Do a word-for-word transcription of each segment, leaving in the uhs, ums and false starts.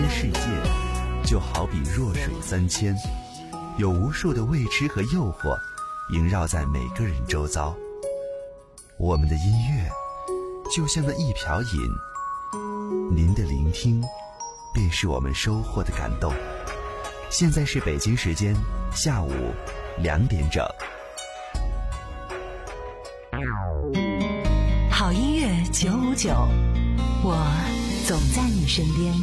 间世界就好比弱水三千，有无数的未知和诱惑萦绕在每个人周遭。我们的音乐就像那一瓢饮，您的聆听便是我们收获的感动。现在是北京时间下午两点整。 好音乐九五九，我总在你身边。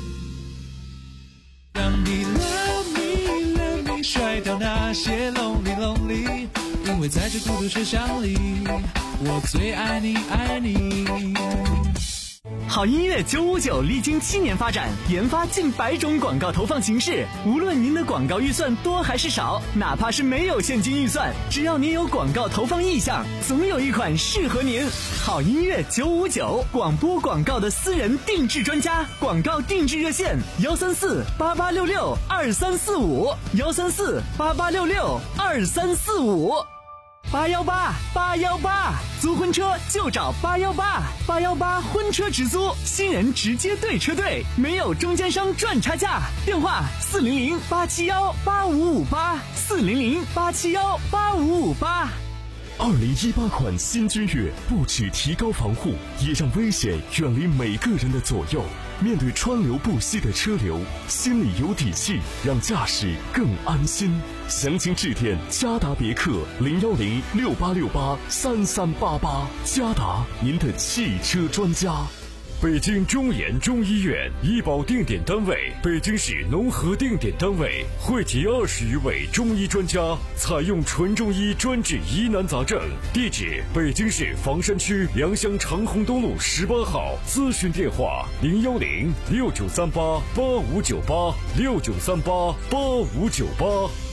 让你 love me love me 甩掉那些 lonely lonely， 因为在这孤独车厢里，我最爱你爱你。 好音乐九五九历经七年发展，研发近百种广告投放形式。无论您的广告预算多还是少，哪怕是没有现金预算，只要您有广告投放意向，总有一款适合您。好音乐九五九，广播广告的私人定制专家，广告定制热线幺三四八八六六二三四五幺三四八八六六二三四五。八幺八八幺八，租婚车就找八幺八，八幺八婚车直租，新人直接对车队，没有中间商赚差价。电话四零零八七幺八五五八，四零零八七幺八五五八。 二零一八款新君越不只提高防护，也让危险远离每个人的左右。面对川流不息的车流，心里有底气，让驾驶更安心。详情致电嘉达别克零幺零六八六八三三八八，嘉达您的汽车专家。 北京中研中医院医保定点单位，北京市农合定点单位，汇集二十余位中医专家，采用纯中医专治疑难杂症。地址：北京市房山区良乡长虹东路十八号。咨询电话：零幺零六九三八八五九八六九三八八五九八。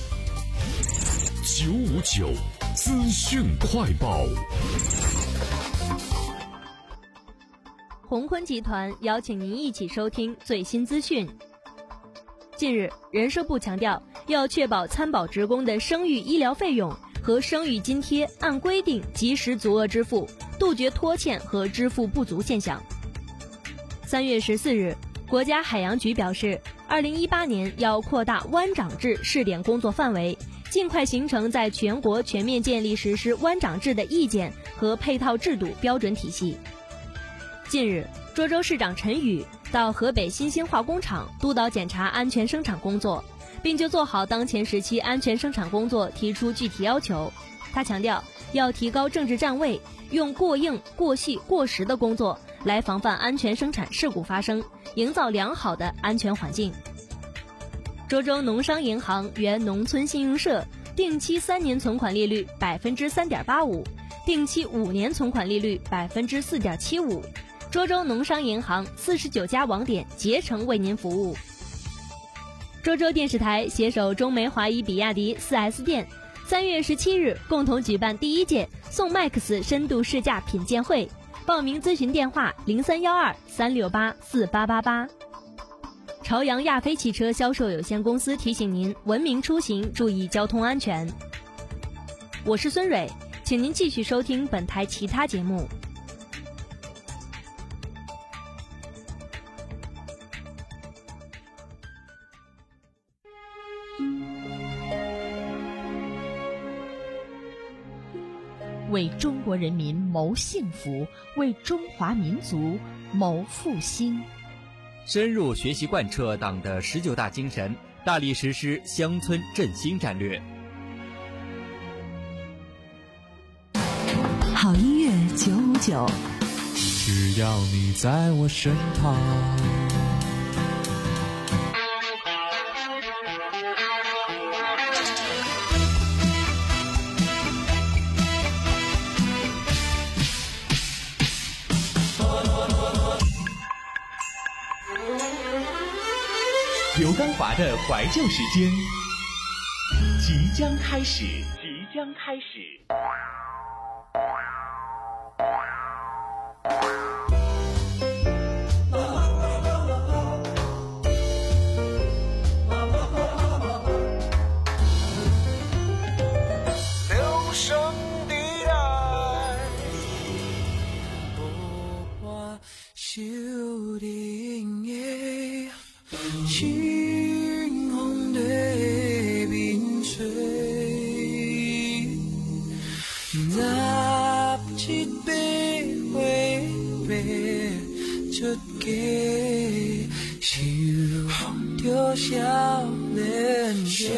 九五九资讯快报。 鸿坤集团邀请您一起收听最新资讯。近日，人社部强调，要确保参保职工的生育医疗费用和生育津贴按规定及时足额支付，杜绝拖欠和支付不足现象。三月十四日，国家海洋局表示，二零一八年要扩大湾长制试点工作范围，尽快形成在全国全面建立实施湾长制的意见和配套制度标准体系。近日，涿州市长陈宇到河北新兴化工厂督导检查安全生产工作，并就做好当前时期安全生产工作提出具体要求。他强调，要提高政治站位，用过硬、过细、过时的工作来防范安全生产事故发生，营造良好的安全环境。涿州农商银行原农村信用社定期三年存款利率百分之三点八五，定期五年存款利率百分之四点七五。涿州农商银行四十九家网点竭诚为您服务。涿州电视台携手中美华谊比亚迪 四 S 店，三月十七日共同举办第一届宋 Max 深度试驾品鉴会，报名咨询电话零三幺二三六八四八八八。朝阳亚飞汽车销售有限公司提醒您：文明出行，注意交通安全。我是孙蕊，请您继续收听本台其他节目。 为中国人民谋幸福，为中华民族谋复兴。 深入学习贯彻党的十九大精神，大力实施乡村振兴战略。 好音乐九五九， 只要你在我身旁。 刘刚华的怀旧时间即将开始，即将开始。 留声的爱，不怕修的夜。 星空对冰碎，拿起杯会被出给笑掉笑脸血，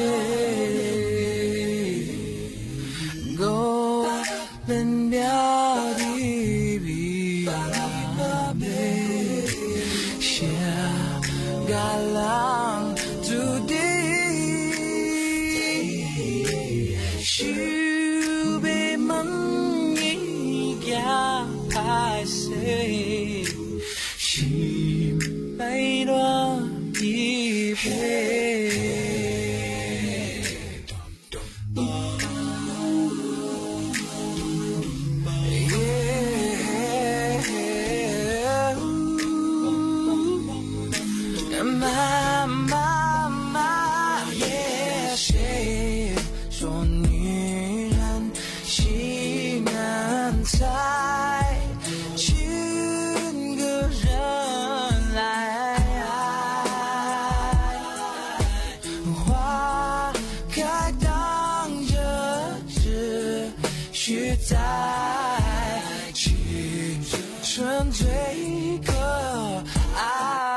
高冷表的比那杯下嘎浪注定，手被梦一家拍碎，心白乱一杯。妈妈妈也谁说女人心难猜，请个人来，花开当着只需在青春最可爱。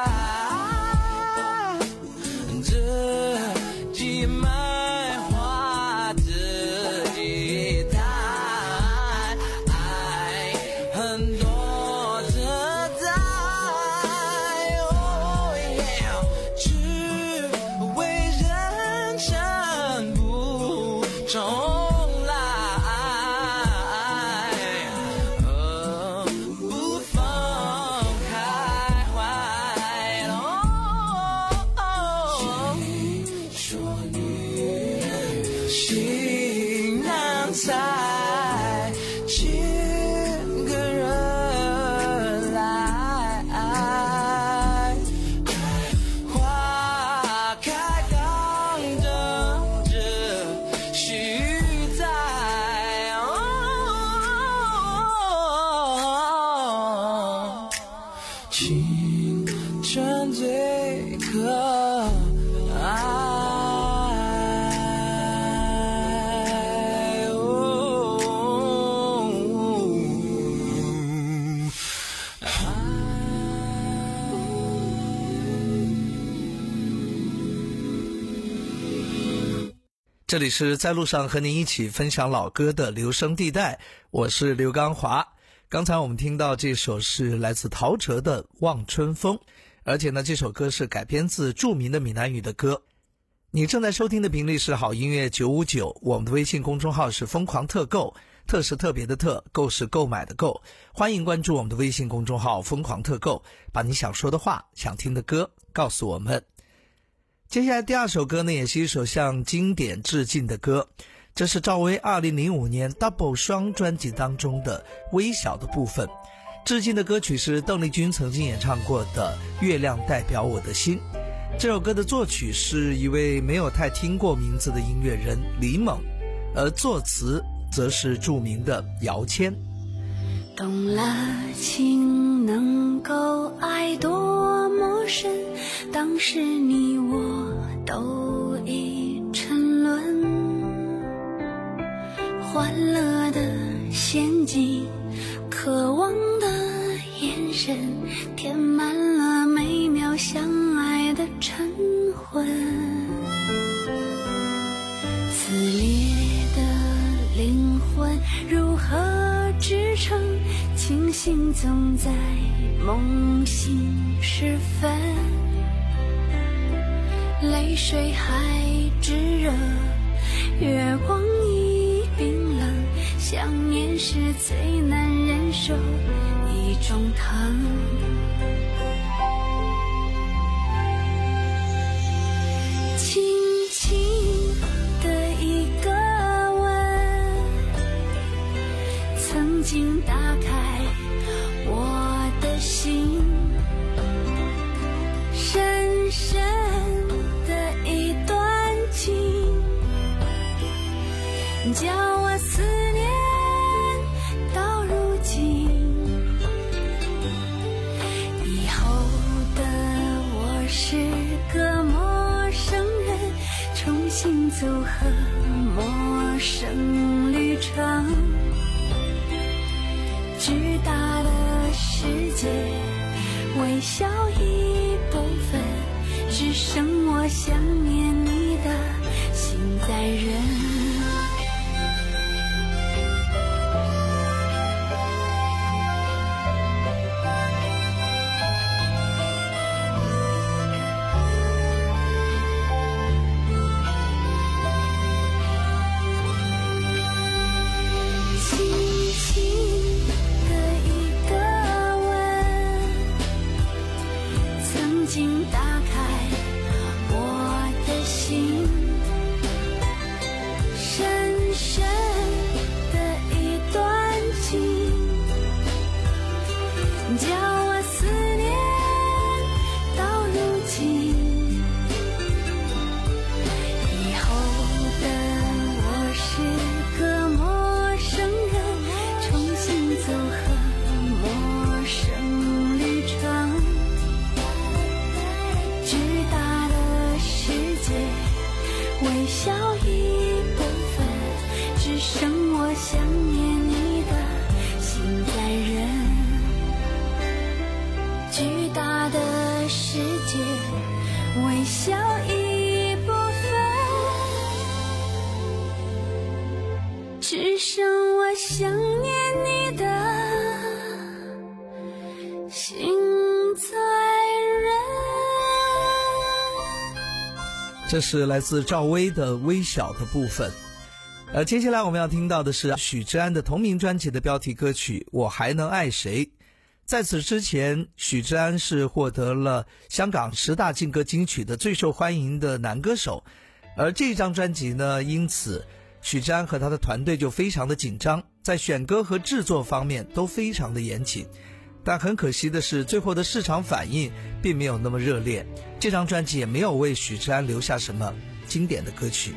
心难猜，请个人来，花开当着只需在，哦，青春最可爱。 这里是在路上和您一起分享老歌的留声地带，我是刘刚华。刚才我们听到这首是来自陶喆的《望春风》，而且呢这首歌是改编自著名的闽南语的歌。你正在收听的频率是好音乐九五九，我们的微信公众号是疯狂特购，特是特别的特，购是购买的购，欢迎关注我们的微信公众号疯狂特购，把你想说的话想听的歌告诉我们。接下来第二首歌呢，也是一首向经典致敬的歌，这是赵薇二零零五年 Double 双专辑当中的微小的部分。致敬的歌曲是邓丽君曾经演唱过的《月亮代表我的心》。这首歌的作曲是一位没有太听过名字的音乐人李猛，而作词则是著名的姚谦。 动了情能够爱多么深，当时你我都已沉沦，欢乐的陷阱，渴望的眼神，填满了美妙相爱的晨昏。撕裂的灵魂如何支撑，清醒总在梦醒时分，泪水还炙热，月光已冰冷，想念是最难忍受一种疼。轻轻的一个吻，曾经打开我的心，深深的一段情，叫我思念到如今。遗走和陌生旅程，巨大的世界微小一部分，只剩我想念你的心在人。微小一部分，只剩我想念你的心在人。 这是来自赵薇的《微小的部分》。呃，接下来我们要听到的是许志安的同名专辑的标题歌曲《我还能爱谁》。在此之前，许志安是获得了香港十大劲歌金曲的最受欢迎的男歌手，而这张专辑呢，因此许志安和他的团队就非常的紧张，在选歌和制作方面都非常的严谨。但很可惜的是，最后的市场反应并没有那么热烈，这张专辑也没有为许志安留下什么经典的歌曲。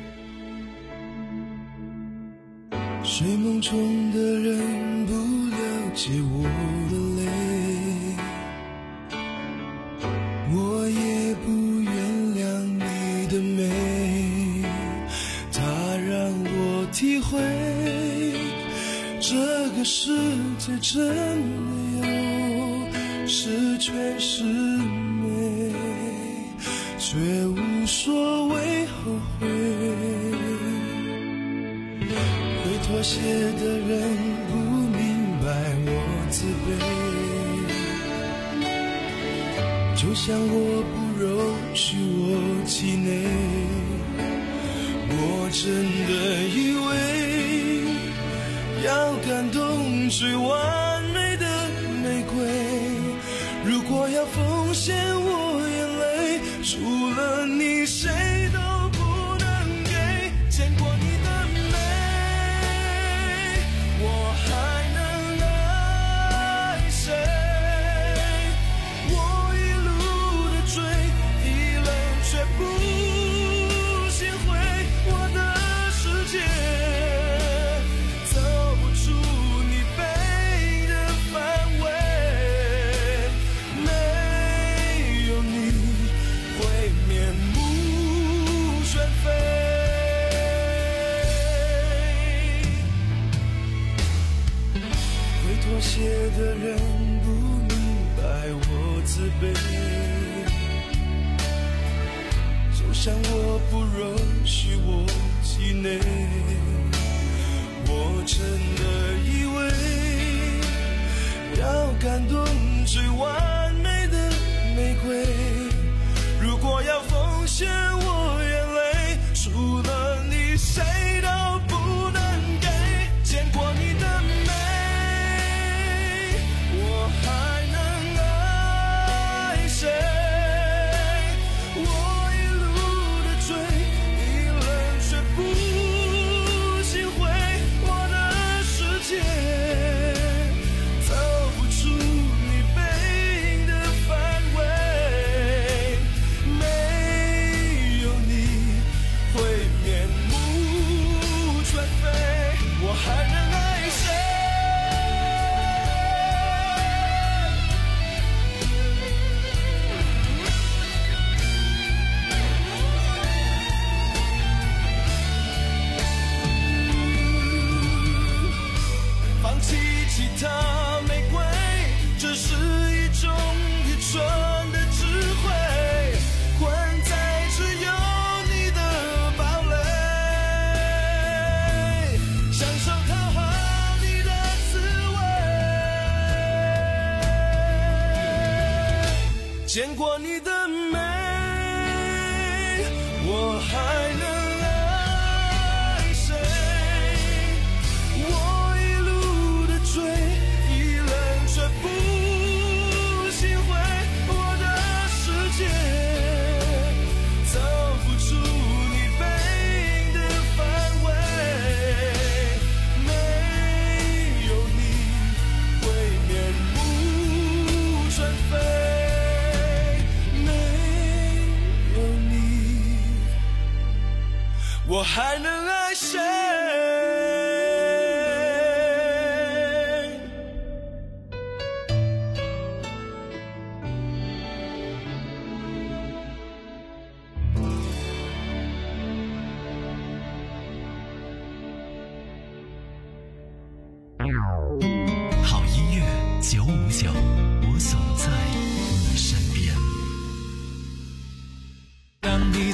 睡梦中的人不了解我的泪，我也不原谅你的美，它让我体会这个世界真没有十全十美，却无所谓后悔。妥协的人不明白我自卑，就像我不容许我气馁。我真的以为要感动最完美的玫瑰，如果要奉献我眼泪，除了你谁都不能给。见过你的我还能爱谁？我一路的追，一冷却不心灰。我的世界走不出你背的范围，没有你会面目全非。妥协的人不明白我自卑，就像我不容许我气馁。我真的以为要感动最完美的玫瑰，如果要奉献我眼泪，除了你谁都不能给。见过你的美，还能爱谁？我一路的追，一冷却不心灰。我的世界走不出你背影的范围，没见过你的美，我还能爱谁？我一路的追，一冷却不心灰，我的世界走不出你背影的范围，没有你会面目全非。我还能爱谁？ 好音乐九五九，我总在你身边。 当你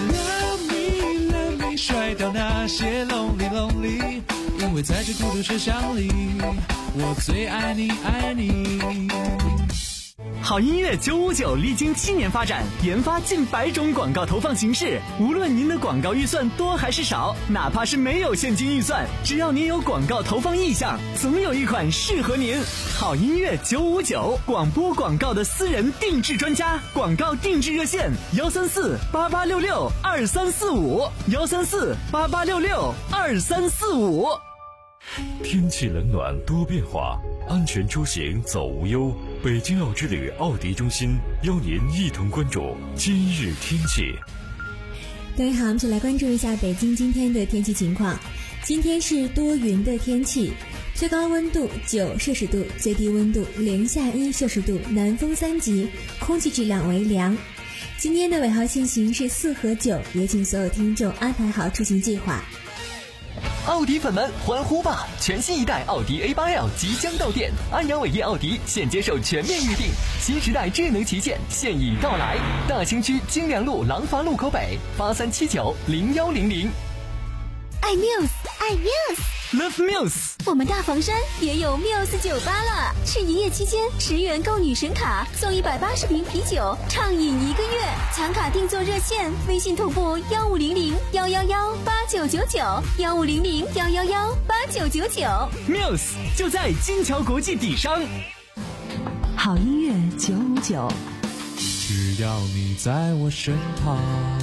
甩掉那些 lonely lonely， 因为在这孤独车厢里，我最爱你爱你。 好音乐九五九历经七年发展，研发近百种广告投放形式。无论您的广告预算多还是少，哪怕是没有现金预算，只要您有广告投放意向，总有一款适合您。好音乐九五九，广播广告的私人定制专家，广告定制热线幺三四八八六六二三四五幺三四八八六六二三四五。 天气冷暖多变化，安全出行走无忧。北京奥之旅奥迪中心邀您一同关注今日天气。 各位好，我们一起来关注一下北京今天的天气情况。今天是多云的天气，最高温度九摄氏度，最低温度零下一摄氏度，南风三级，空气质量为良。今天的尾号限行是四和九，也请所有听众安排好出行计划。 奥迪粉们欢呼吧！全新一代奥迪 A 八 L 即将到店，安阳伟业奥迪现接受全面预定，新时代智能旗舰现已到来。大兴区金良路廊坊路口北，八三七九零幺零零。 爱 Muse， 爱 Muse，Love Muse。 我们大房山也有 Muse 酒吧了，是营业期间十元购女神卡送一百八十瓶啤酒，畅饮一个月。抢卡订座热线：微信同步幺五零零幺幺幺八九九九幺五零零幺幺幺八九九九。 Muse 就在金桥国际底商。 好音乐九五九， 只要你在我身旁。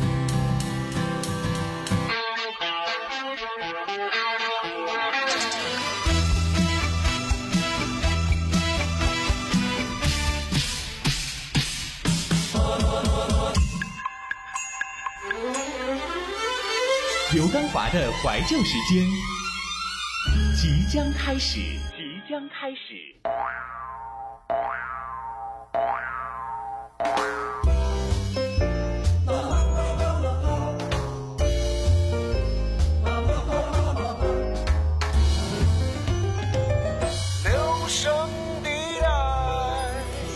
刘刚华的怀旧时间即将开始，即将开始。 留声的爱。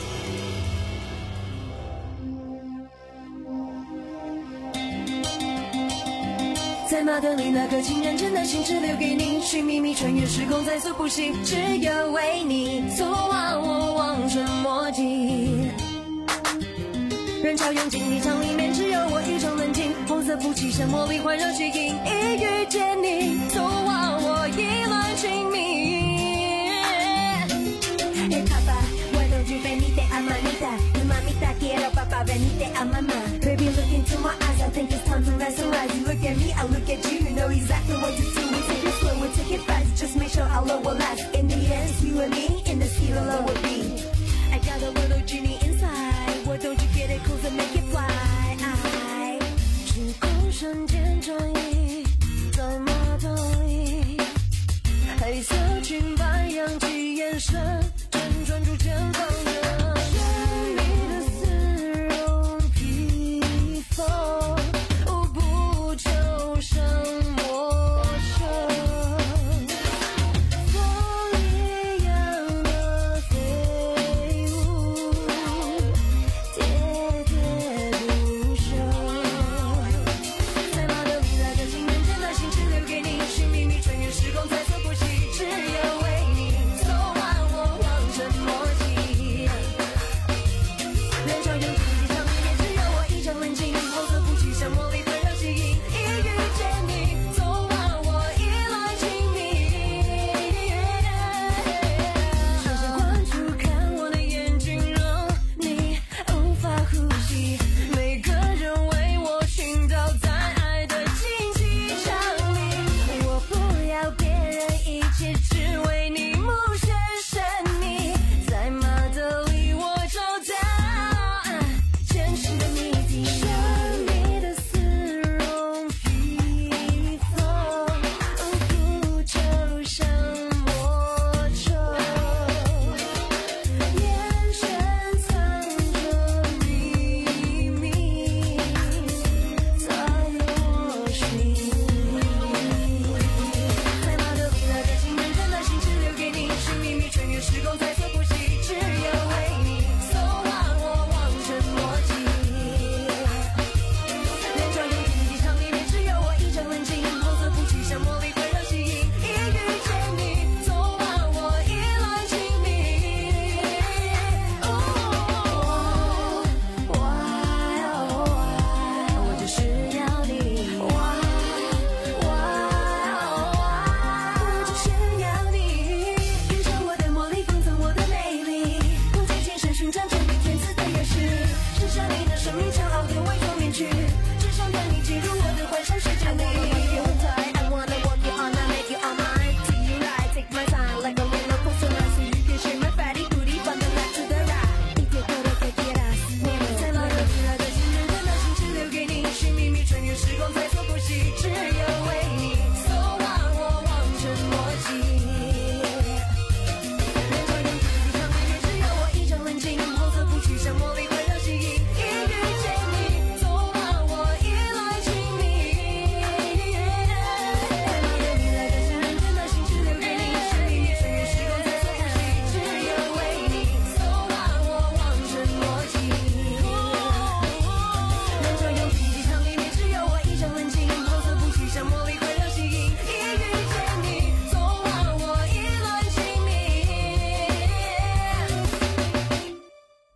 在马德里那颗情人真的心只留给你，寻觅觅穿越时空在所不惜，只有为你所望我望尘莫及。人潮拥挤一场里面只有我一种冷静，红色夫妻像魔力环绕吸引，一遇见你所望我意乱情迷。Hey papa, why don't you venite a mamita? Tu mamita quiero papa venite a mama. Baby look into my eyes, I think it's time to mesmerize. You look at me, I look at you, you know exactly what to do. We take it slow, we take it fast, just make sure our love will last. In the end, it's you and me, in the sea the love will be. I got a little genie inside, why don't you get it close and make it fly? 时空瞬间转移，在马德里，黑色裙摆扬起眼神，正专注前方的神秘的丝绒披。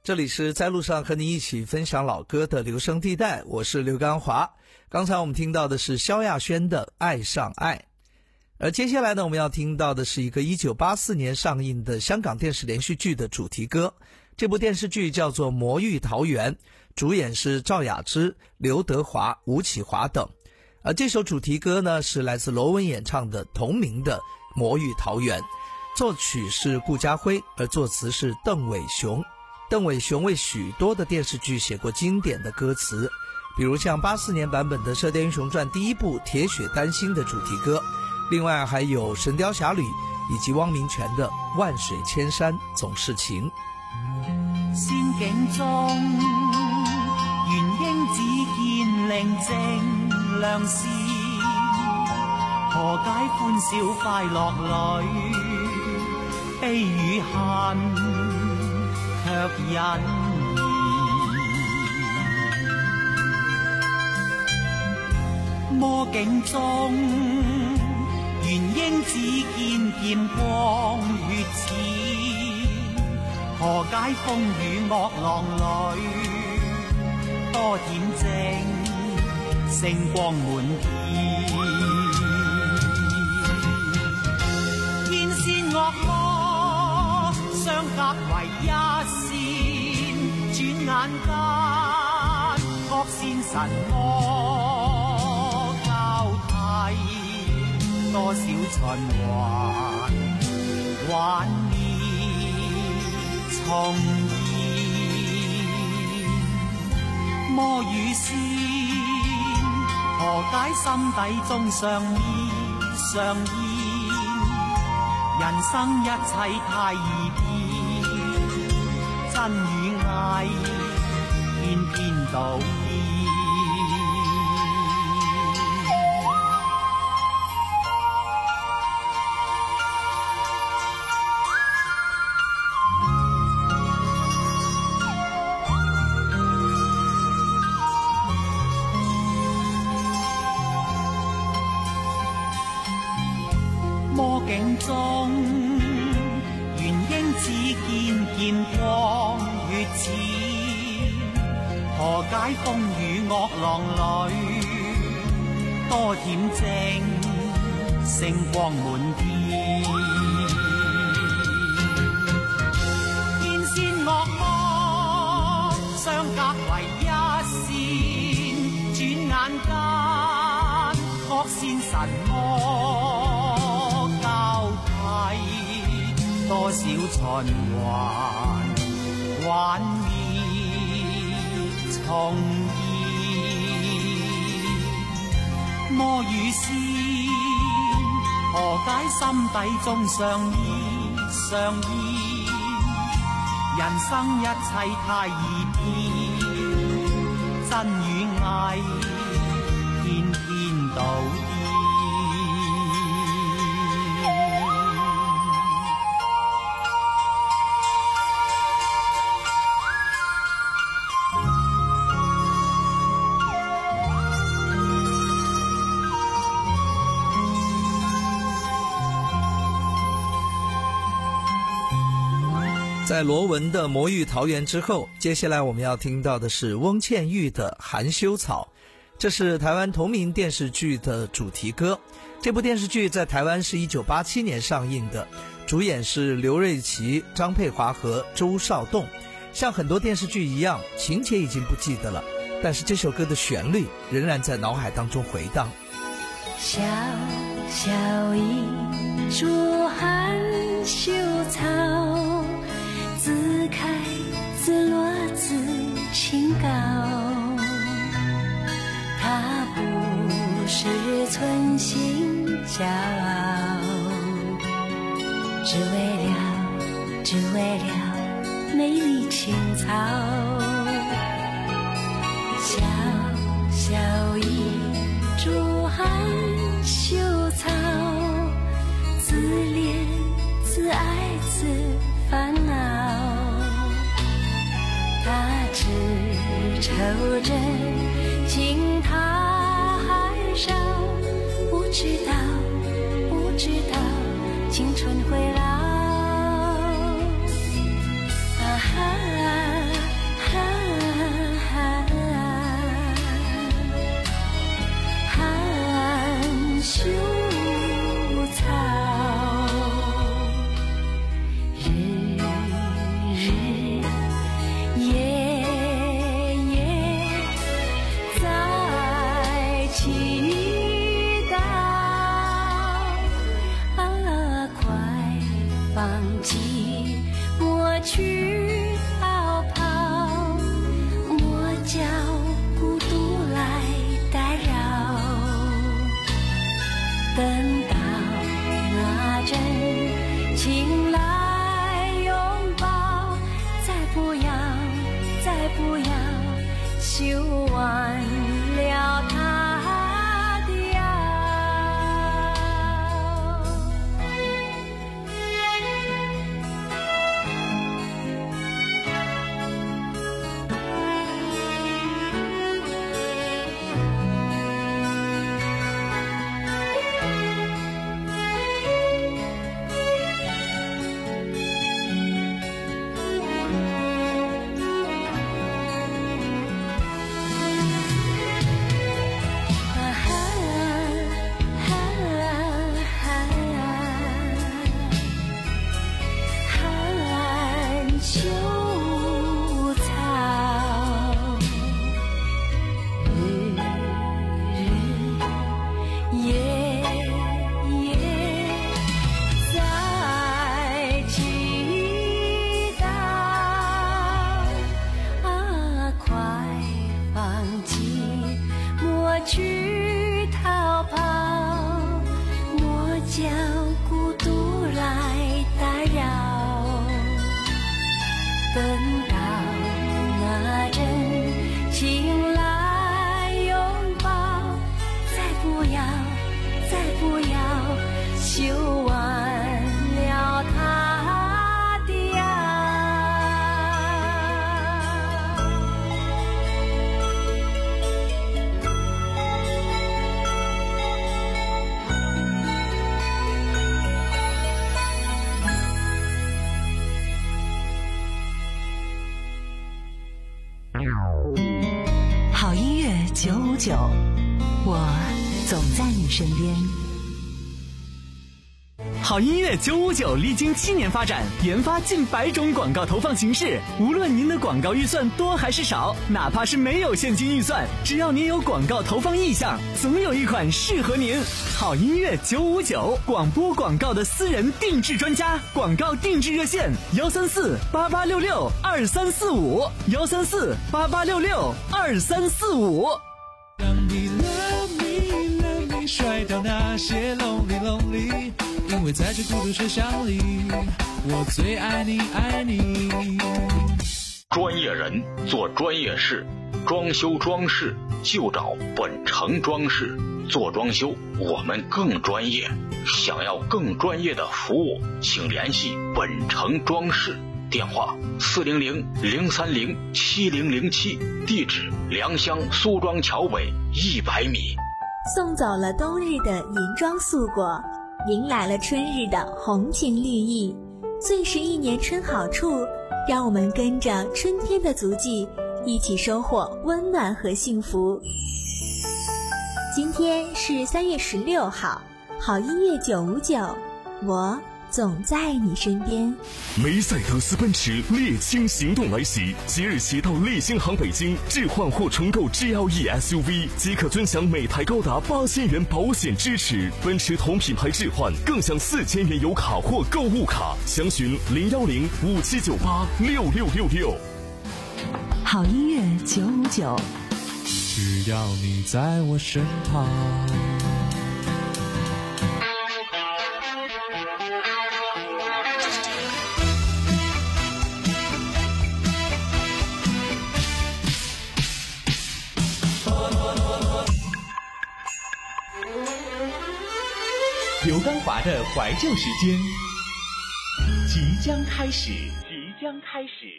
这里是在路上和你一起分享老歌的留声地带，我是刘刚华。刚才我们听到的是萧亚轩的《爱上爱》，而接下来呢，我们要听到的是一个一九八四年上映的香港电视连续剧的主题歌。这部电视剧叫做《魔域桃源》，主演是赵雅芝、刘德华、吴启华等。而这首主题歌呢，是来自罗文演唱的同名的《魔域桃源》，作曲是顾嘉辉，而作词是邓伟雄。邓伟雄为许多的电视剧写过经典的歌词，比如像八四年版本的《射雕英雄传》第一部《铁血丹心》的主题歌，另外还有《神雕侠侣》以及汪明荃的《万水千山总是情》。 仙境中元英只見寧靜良善，何解歡笑快樂裏悲與恨卻隱然。魔境中元英只見劍光血濺，何解風雨惡浪裏多恬靜星光滿天。天仙惡魔相隔為一線，轉眼間惡善神魔交替，多少循環幻滅重現。魔與仙何解心底中上演上演？人生一切太易變，真與偽偏偏倒變。魔境中元英只見劍光血濺，何解風雨惡浪裏多恬靜星光滿天。天仙惡魔相隔為一線，轉眼間惡善神魔多少循環幻滅重現。魔與仙何解心底中上演上演？人生一切太易變，真與偽偏偏倒變。 在罗文的《魔域桃源》之后，接下来我们要听到的是翁倩玉的《含羞草》，这是台湾同名电视剧的主题歌。这部电视剧在台湾是一九八七年上映的，主演是刘瑞琦、张佩华和周少栋。像很多电视剧一样，情节已经不记得了，但是这首歌的旋律仍然在脑海当中回荡。 小小一株含羞草，自开自落自清高，它不是存心骄傲，只为了只为了美丽青草。小小一株含羞草，自怜自爱自烦恼，他只抽着惊他海上，不知道不知道青春会老。啊哈不要修完了他的腰。去逃跑，莫叫孤独来打扰。等到那阵情来拥抱，再不要，再不要修完了他的腰。 好音乐九五九，我总在你身边。 好音乐九五九历经七年发展，研发近百种广告投放形式。无论您的广告预算多还是少，哪怕是没有现金预算，只要您有广告投放意向，总有一款适合您。好音乐九五九，广播广告的私人定制专家，广告定制热线：幺三四八八六六二三四五，幺三四八八六六二三四五。 让你 love me love me 甩掉那些 lonely lonely， 因为在这孤独车厢里，我最爱你爱你。 专业人做专业事，装修装饰就找本城装饰。做装修我们更专业，想要更专业的服务，请联系本城装饰。电话四零零零三零七零零七，地址良乡苏庄桥北一百米。 送走了冬日的银装素裹，迎来了春日的红情绿意。最是一年春好处，让我们跟着春天的足迹，一起收获温暖和幸福。今天是三月十六号，好音乐九五九，我总在你身边。 梅赛德斯奔驰猎青行动来袭，即日起到立新航北京置换或重购 G L E S U V 即可尊享每台高达八千元保险支持，奔驰同品牌置换更享四千元油卡或购物卡，详询零幺零五七九八六六六六。 好音乐九五九， 只要你在我身旁。 刘刚华的怀旧时间即将开始，即将开始。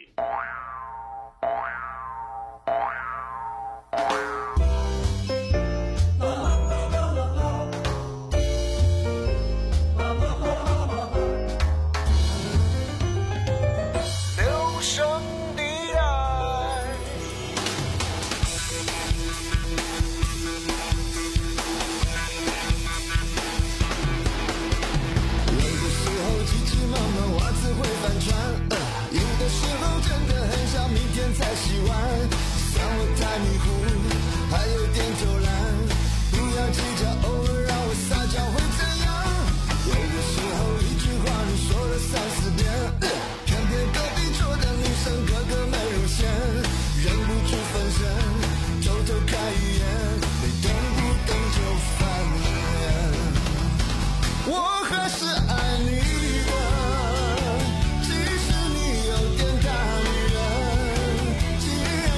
留声地带。有的时候急急忙忙袜子会翻船，呃、有的时候真的很想明天才洗完。算我太迷糊，还有点偷懒，不要计较，偶尔让我撒娇会怎样？有的时候一句话你说了三四遍，呃、偏偏隔壁桌的女生个个美如仙，忍不住分神，偷偷看一眼，没等不等就翻脸。我还是爱你的，即使你有点大女人，既然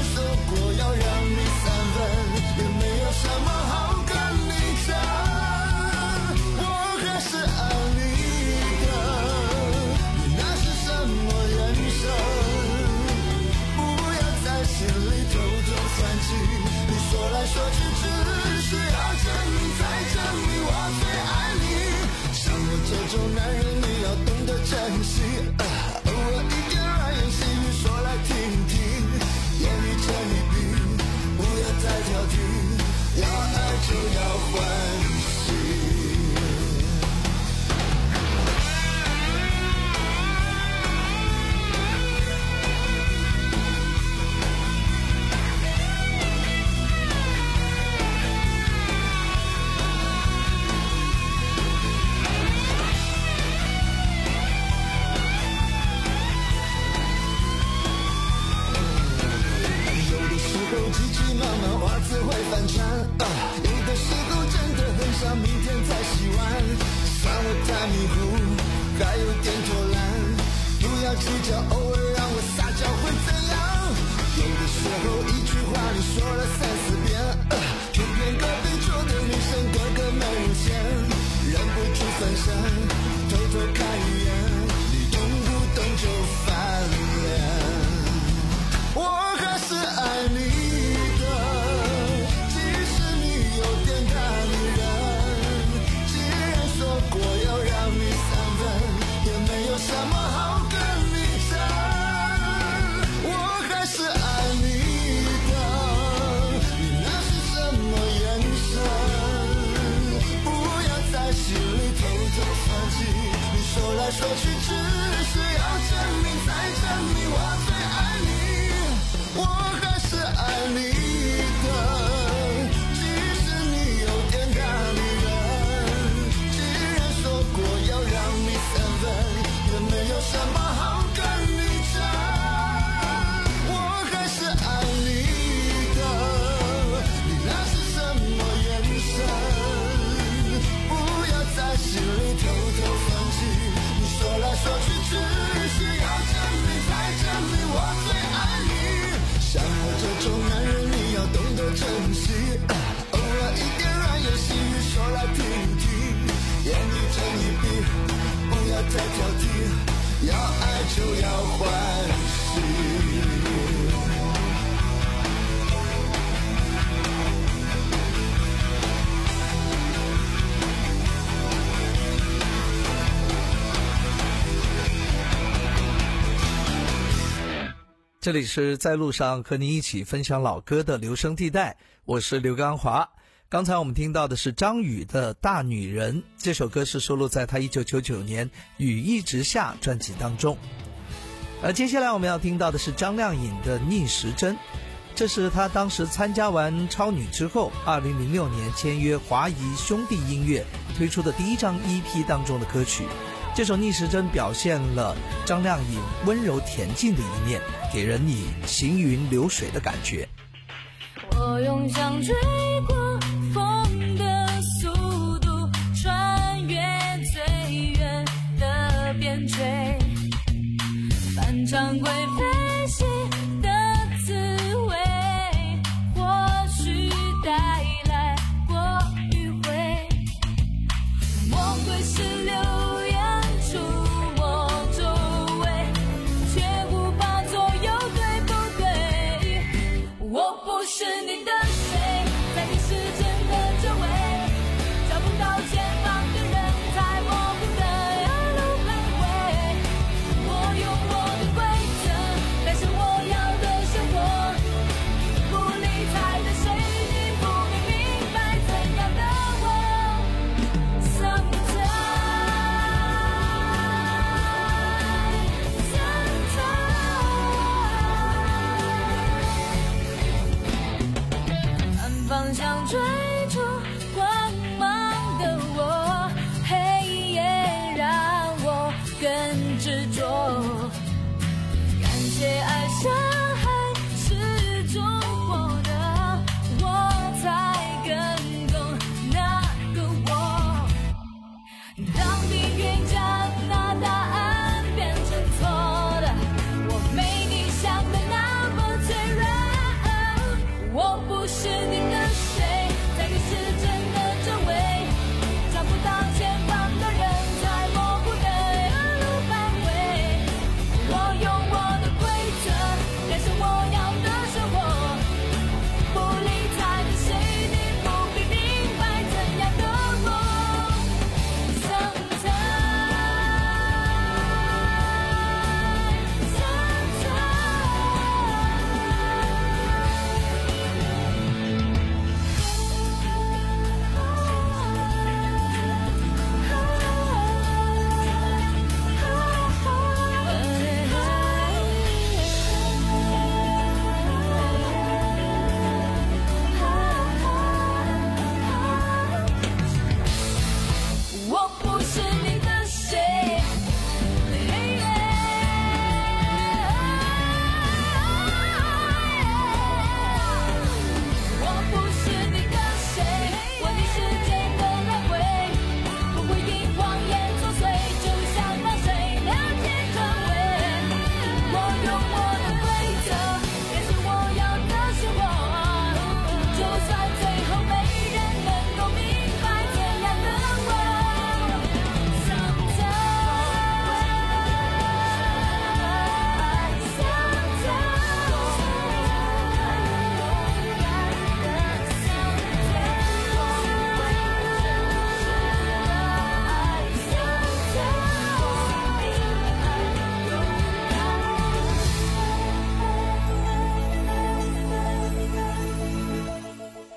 来说去只是要证明再证明我最爱你。像我这种男人你要懂得珍惜，呃、偶尔一点软言细语说来听听，言语这一笔不要太挑剔，要爱就要欢喜。明天再洗碗，算我太迷糊，还有点拖懒，不要计较，偶尔让我撒娇会怎样？有的时候一句话你说了三四遍，呃、偏偏隔壁桌的女生个个美如仙，忍不住分神，偷偷看一眼，你动不动就翻脸，我还是爱你。什么好跟你争？我还是爱你的，你那是什么眼神？不要在心里偷偷算计，你说来说去只是要证明再证明我最爱你，我还是爱你的，即使你有点大女人，既然说过要让你三分，没有什么好跟你争，我还是爱你的，你那是什么眼神？不要在心里偷偷算计，你说来说去只是要证明再证明我最爱你。像我这种男人你要懂得珍惜，偶尔一点软言细语说来听听，言语这一笔不要太挑剔，要爱就要欢喜。 这里是在路上和你一起分享老歌的留声地带，我是刘刚华。刚才我们听到的是张宇的《大女人》，这首歌是收录在他一九九九年《雨一直下》专辑当中。而接下来我们要听到的是张靓颖的《逆时针》，这是他当时参加完超女之后二零零六年签约华谊兄弟音乐推出的第一张 E P 当中的歌曲。这首《逆时针》表现了张靓颖温柔恬静的一面，给人以行云流水的感觉。 我用像追过风的速度穿越最远的边陲，翻常规飞行的滋味，或许带来过迂回，魔鬼是流言出没周围，却无法左右对不对，我不是你的谁，在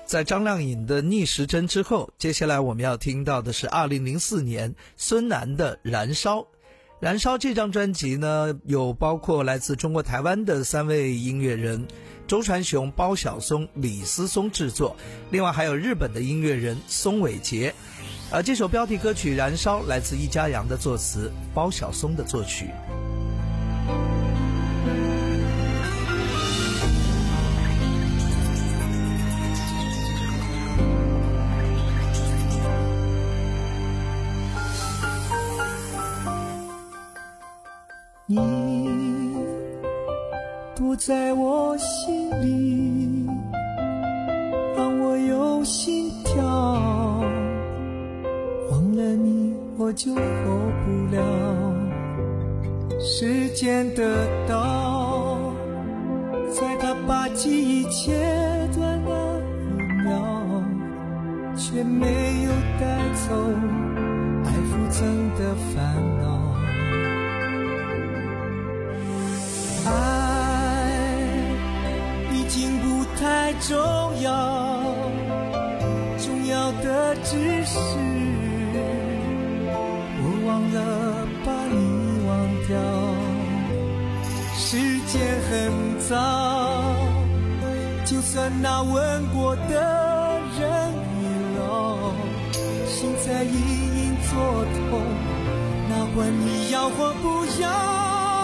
在张靓颖的《逆时针》之后，接下来我们要听到的是二零零四年孙楠的《燃烧》。《燃烧》这张专辑呢，有包括来自中国台湾的三位音乐人周传雄、包小松、李思松制作，另外还有日本的音乐人松尾结。而这首标题歌曲《燃烧》来自易家扬的作词，包小松的作曲。 你躲在我心里，让我有心跳，忘了你我就活不了。时间的刀在它把记忆切断那一秒，却没有带走爱浮层的烦恼。爱已经不太重要，重要的只是我忘了把你忘掉。时间很早，就算那吻过的人已老，心在隐隐作痛，哪管你要或不要。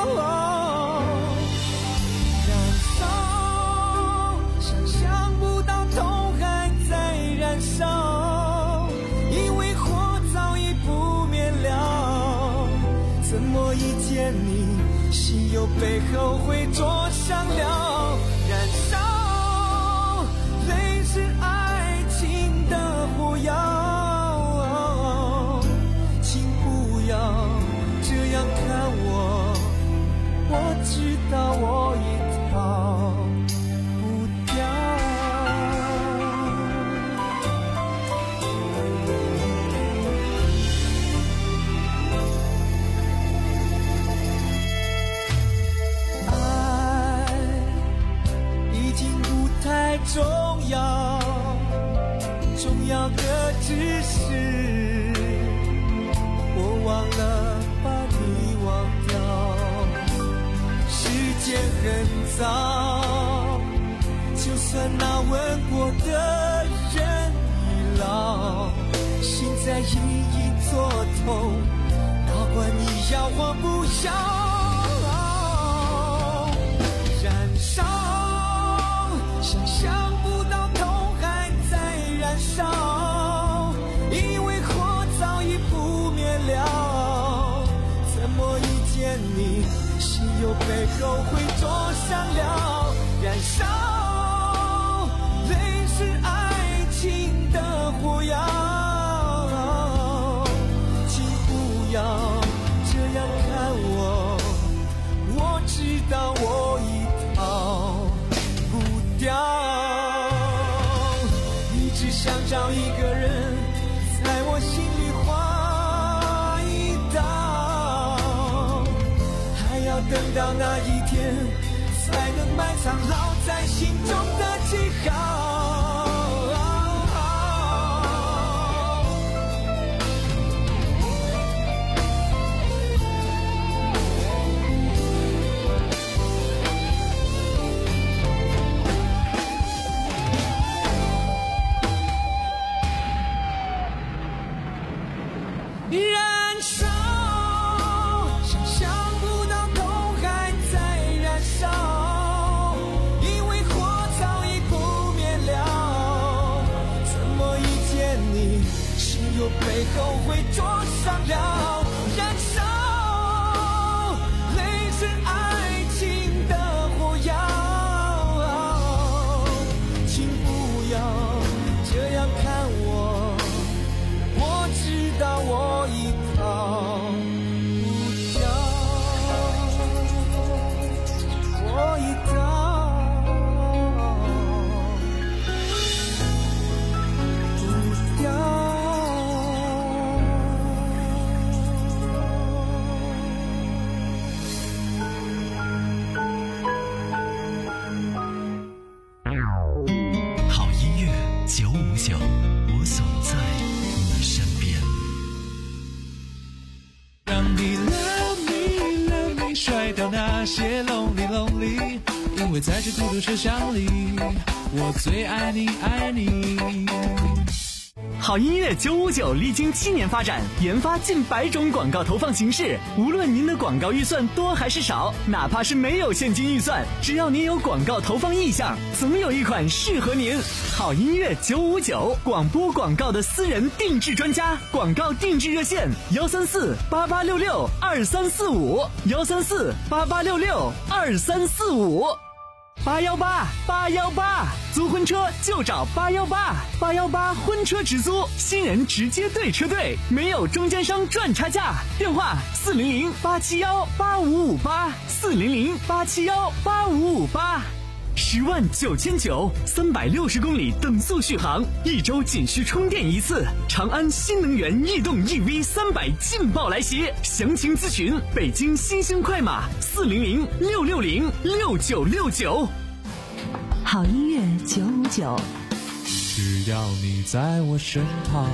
你心有背后会灼伤了。燃烧，泪是爱情的火药，请不要这样看我，我知道我已逃不掉。重要，重要的只是我忘了把你忘掉。时间很早，就算那吻过的人已老，心在隐隐作痛，哪管你要或不要。燃烧，想象不到痛还在燃烧，因为火早已扑灭了。怎么遇见你，心有背后会灼伤了。燃烧，泪是爱情的火药，请不要这样看我，我知道我已逃不掉。一直想找一个人在我心里划一刀，还要等到那一天才能埋藏烙在心中的记号。燃烧，想象不到痛还在燃烧， 为在这孤独车厢里，我最爱你爱你。 好音乐九五九历经七年发展，研发近百种广告投放形式。无论您的广告预算多还是少，哪怕是没有现金预算，只要您有广告投放意向，总有一款适合您。好音乐九五九，广播广告的私人定制专家，广告定制热线：幺三四八八六六二三四五，幺三四八八六六二三四五。八幺八八幺八，租婚车就找八幺八，八幺八婚车直租，新人直接对车队，没有中间商赚差价。电话四零零八七幺八五五八，四零零八七幺八五五八。十万九千九，三百六十公里等速续航，一周仅需充电一次。长安新能源逸动 E V 三百劲爆来袭，详情咨询北京新兴快马四零零六六零六九六九。 好音乐九五九， 只要你在我身旁。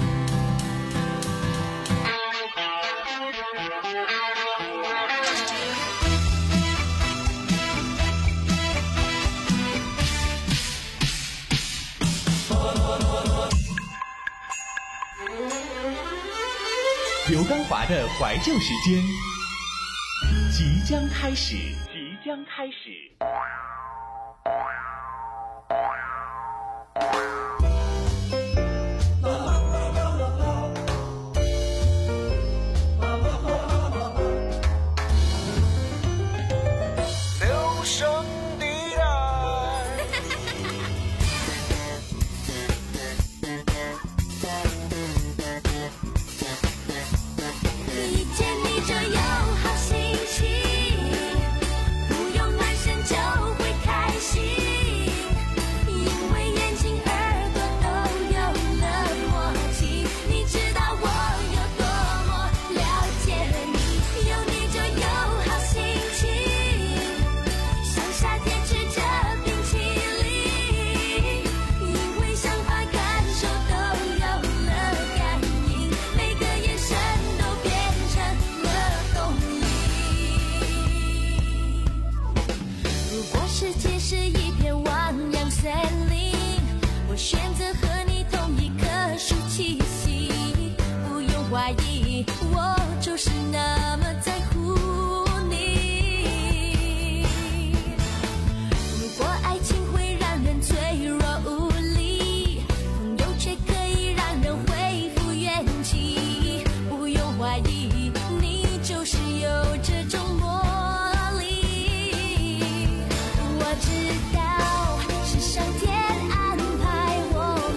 刘刚华的怀旧时间即将开始，即将开始。 留声地带。 一见你就有好心情，不用暖身就会开心，因为眼睛耳朵都有了默契。你知道我有多么了解你，有你就有好心情，像夏天吃着冰淇淋，因为想法感受都有了感应，每个眼神都变成了动力。如果世界是一片汪洋森林，我选择和你同一棵树栖息，不用怀疑，我就是那么在乎你。如果爱情会让人脆弱无力，朋友却可以让人恢复元气，不用怀疑，你就是有这种魔力。我知道是上天安排我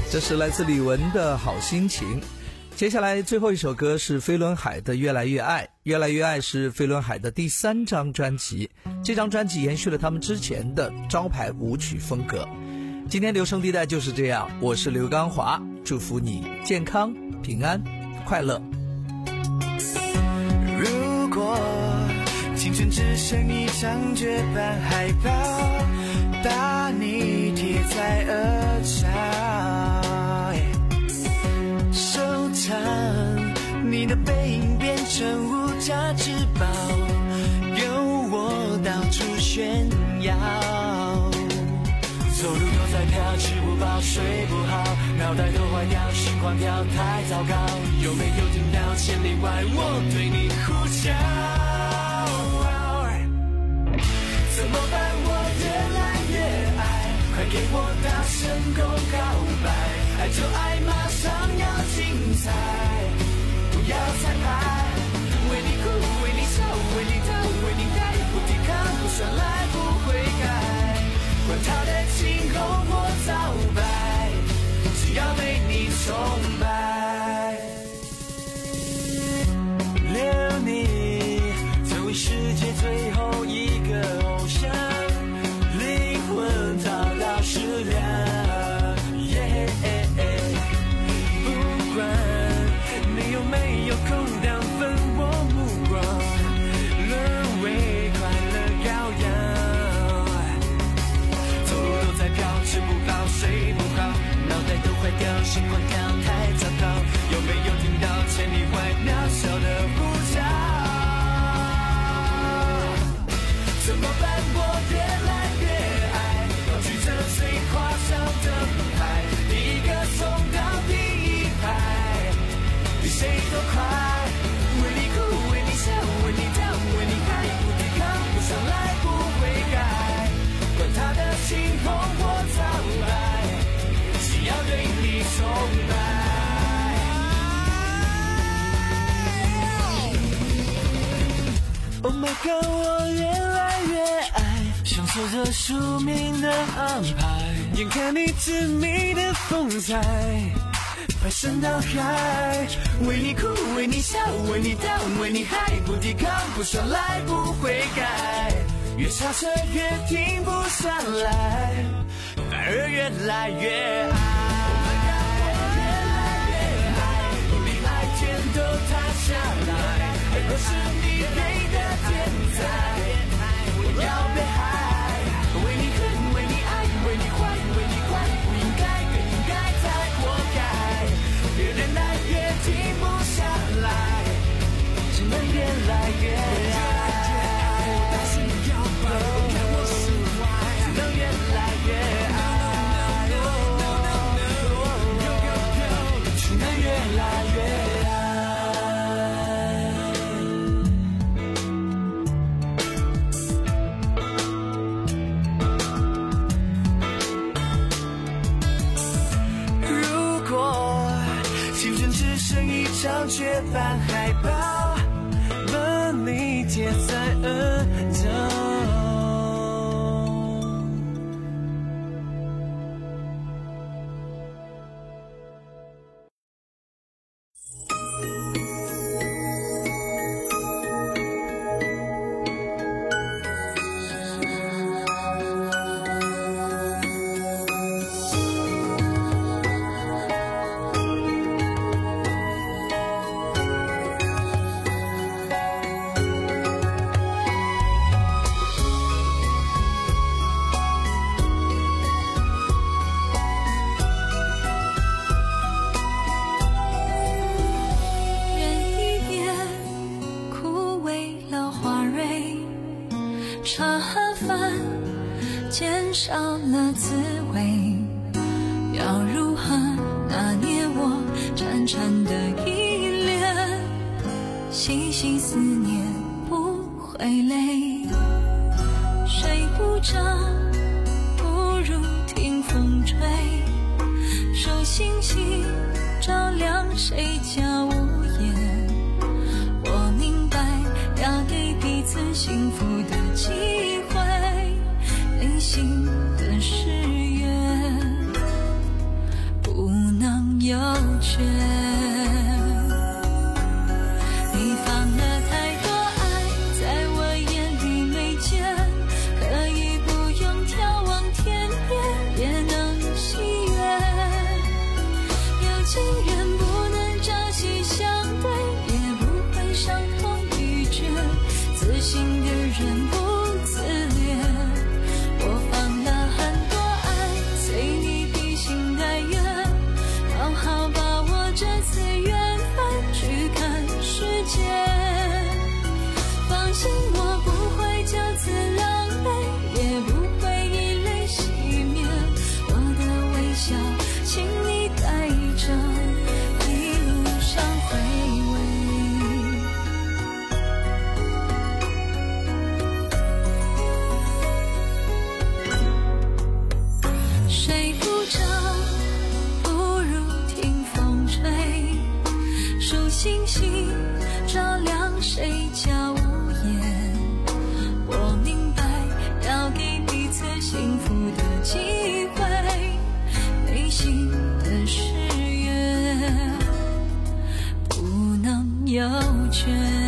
这是来自李玟的好心情。接下来最后一首歌是飞轮海的越来越爱。越来越爱是飞轮海的第三张专辑，这张专辑延续了他们之前的招牌舞曲风格。今天留声地带就是这样，我是刘刚华，祝福你健康平安快乐。 如果青春只剩一张绝版海报，把你贴在额角，收藏你的背影变成无价之宝，由我到处炫耀。走路都在飘，吃不饱睡不好，脑袋都坏掉，心狂跳太糟糕。有没有听到千里外我对你呼叫？怎么办？我越来越爱，快给我大声公告白，爱就爱，马上要精彩，不要彩排，为你哭，为你笑，为你疼，为你爱，不抵抗，不算来，不悔改，管他的青红或皂白，只要被你崇拜。留你成为世界最后一个偶像，灵魂逃到适量， yeah, 不管你有没有空档分我目光，沦为快乐羔羊。走路都在飘，吃不饱睡不好，脑袋都坏掉，心狂跳太糟糕。有没有听到千里外渺小的呼叫？怎么办？我越来越爱，高举着最夸张的牌，第一个冲到第一排，比谁都快。为你哭，为你笑，为你跳，为你嗨，不抵抗，不上来，不悔改，管他的青红或皂白，只要对你崇拜。Oh my god， 我越来越爱，享受着宿命的安排，眼看你致命的风采，排山倒海，为你哭，为你笑，为你down，为你嗨，不抵抗，不上来，不悔改，越刹车越停不下来，反而越来越爱。越来越爱，不理爱天都塌下来，若是你给的天才，我要被害，为你恨，为你爱，为你坏，为你坏，不应该，更应该才活该，越忍耐越停不下来，只能越来越爱。我大声摇摆，看我释怀，只能越来越爱，只能越来越爱。张绝版海报，把你贴在额角。 减少了滋味，要如何拿捏我潺潺的依恋？细细思念不会累，睡不着不如听风吹，数星星照亮谁家屋檐。我明白要给彼此幸福的机会，内心的誓言不倦。你放了太多爱在我眼里没见，可以不用眺望天边也能喜悦。有情人不能朝夕相对，也不会伤痛欲绝，自信的人不自恋。我放了很多爱随你披星戴月，好好把握这次缘分去看世界。放心，我不会就此狼狈，也不会以泪熄灭。我的微笑请你带着，一路上回味。睡不着不如听风吹，数星星照亮谁家屋檐。我明白要给彼此幸福的机会，内心的誓约不能有缺。